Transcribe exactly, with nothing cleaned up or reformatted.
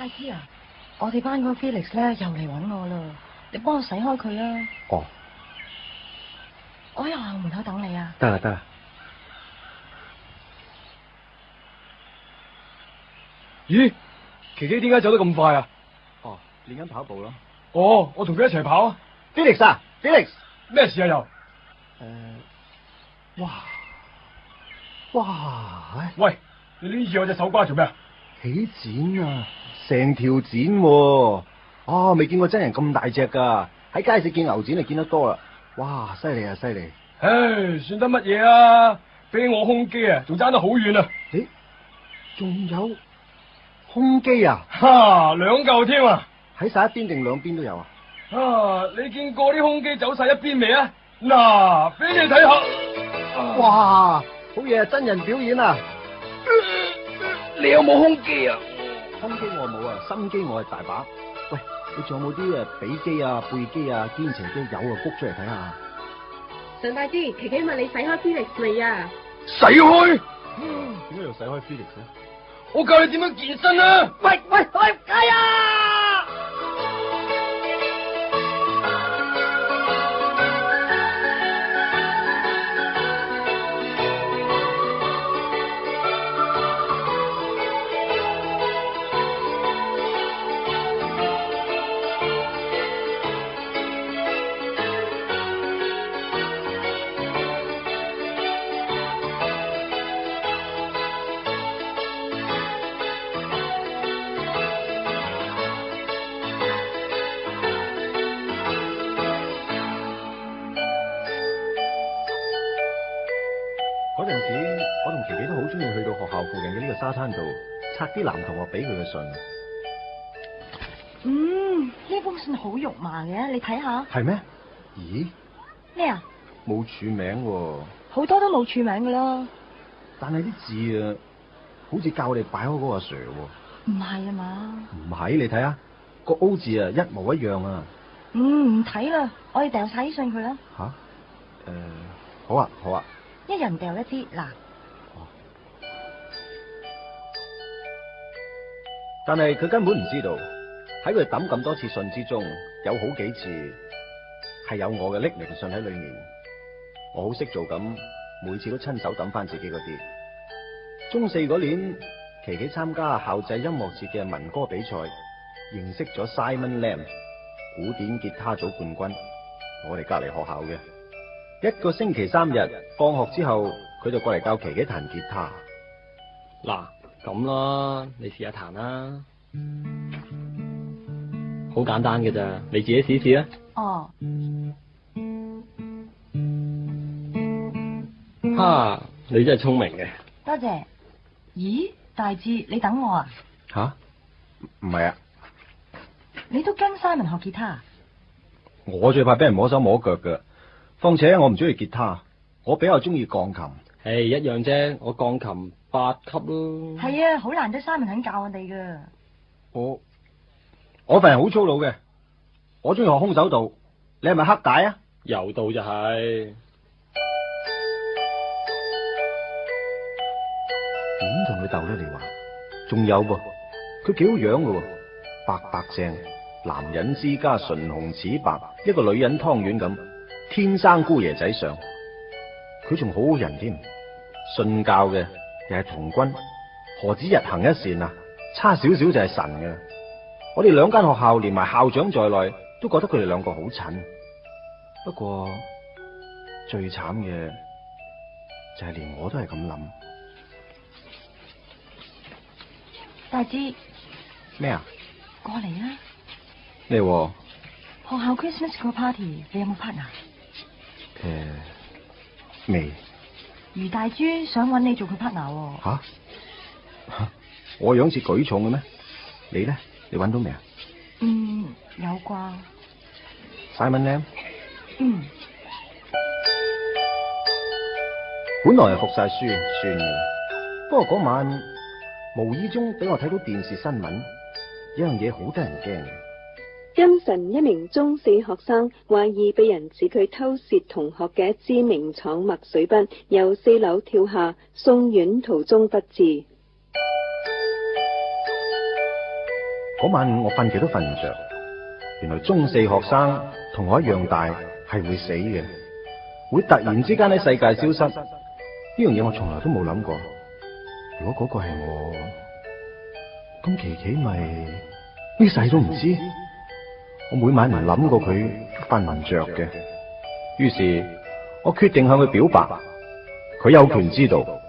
大知啊，我哋班嗰個 Felix 咧又嚟搵我啦，你幫我洗開佢啊。 哦， 我喺學校門口等你啊。 得啦得啦。 咦，琪琪點解走得咁快啊？ 哦，練緊跑步咯。 哦，我同佢一齊跑啊。 Felix 啊 ，Felix， 咩事啊又？誒、 呃，哇，哇， 喂，你呢次我隻手瓜做咩啊？ 起剪啊，成條剪喎、啊，哦，未見過真人咁大隻噶，喺街市見牛展就見得多啦。哇，犀利啊，犀利！ 唉，算得乜嘢啊？比我胸肌啊，仲爭得好遠啊！ 咦，仲有胸肌啊？ 哈，兩嚿添啊！ 喺晒一邊定兩邊都有啊？ 啊，你見過啲胸肌走晒一邊未啊？嗱，俾你睇下。 哇，好嘢，真人表演啊！ 你有冇胸肌啊？ 胸肌我冇啊，心機我係大把。喂，你仲有冇啲誒髀肌啊、背肌啊、肩斜肌有啊？谷出嚟睇下。 上大知，琪琪問你洗開 Felix 未啊？ 洗開？ 點解又洗開 Felix 咧？ 我教你點樣健身啊！ 喂喂喂，哎呀！嗰陣時，我同琪琪都好中意去到學校附近嘅呢個沙灘度，拆啲男同學俾佢嘅信。 嗯，呢封信好肉麻嘅，你睇下。 係咩？咦？ 咩啊？ 冇署名喎。 好多都冇署名噶啦。 但係啲字啊，好似教我哋擺開嗰個阿 Sir 喎。 唔係啊嘛？ 唔係，你睇下個 O 字啊，一模一樣啊。 嗯，唔睇啦，我哋掉晒啲信佢啦。 吓？誒、呃，好啊，好啊。 一人掉一支嗱。 但係佢根本唔知道，喺佢抌咁多次信之中，有好幾次係有我嘅匿名信喺裏面。我好識做咁，每次都親手抌翻自己嗰啲。中四嗰年，琪琪參加校際音樂節嘅民歌比賽，認識咗 Simon Lam， 古典吉他組冠軍，我哋隔籬學校嘅。一個星期三日，放學之後，佢就過嚟教琪琪彈吉他。 嗱，咁啦，你試下彈啦，好簡單嘅咋，你自己試試啊。 哦。 哈，你真係聰明嘅。 多謝。咦，大志，你等我啊？ 吓？唔係啊。 你都跟 Simon 學吉他？ 我最怕俾人摸手摸腳㗎。況且我唔中意吉他，我比較中意鋼琴。 誒，一樣啫，我鋼琴八級咯。 係啊，好難得 Simon 肯教我哋噶。 我我份人好粗魯嘅，我中意學空手道。你係咪黑帶啊？ 柔道就係。 點同佢鬥咧？你話？仲有噃，佢幾好樣噶喎，白白淨，男人之家唇紅齒白，一個女人湯圓咁。天生姑爺仔相，佢仲好好人添，信教嘅又係童軍，何止日行一善啊？差少少就係神嘅。我哋兩間學校連埋校長在內，都覺得佢哋兩個好襯。不過最慘嘅就係連我都係咁諗。 大志。 咩啊？ 過嚟啊！ 咩？ 學校 Christmas 個 party， 你有冇 partner？ 誒，未。 余大珠想揾你做佢 partner 喎。 吓？我樣似舉重嘅咩？你咧？你揾到未啊？ 嗯，有啩。 Simon Lam？ 嗯。 本來係服晒書算嘅，不過嗰晚無意中俾我睇到電視新聞，有樣嘢好得人驚嘅。 今晨一名中四學生懷疑被人指佢偷竊同學嘅一支名廠墨水筆，由四樓跳下，送院途中不治。 嗰晚我瞓極都瞓唔着，原來中四學生同我一樣大係會死嘅，會突然之間喺世界消失。呢樣嘢我從來都冇諗過。如果嗰個係我，咁琪琪咪呢世都唔知。我每晚唔諗過佢瞓唔着嘅，於是我決定向佢表白。佢有權知道。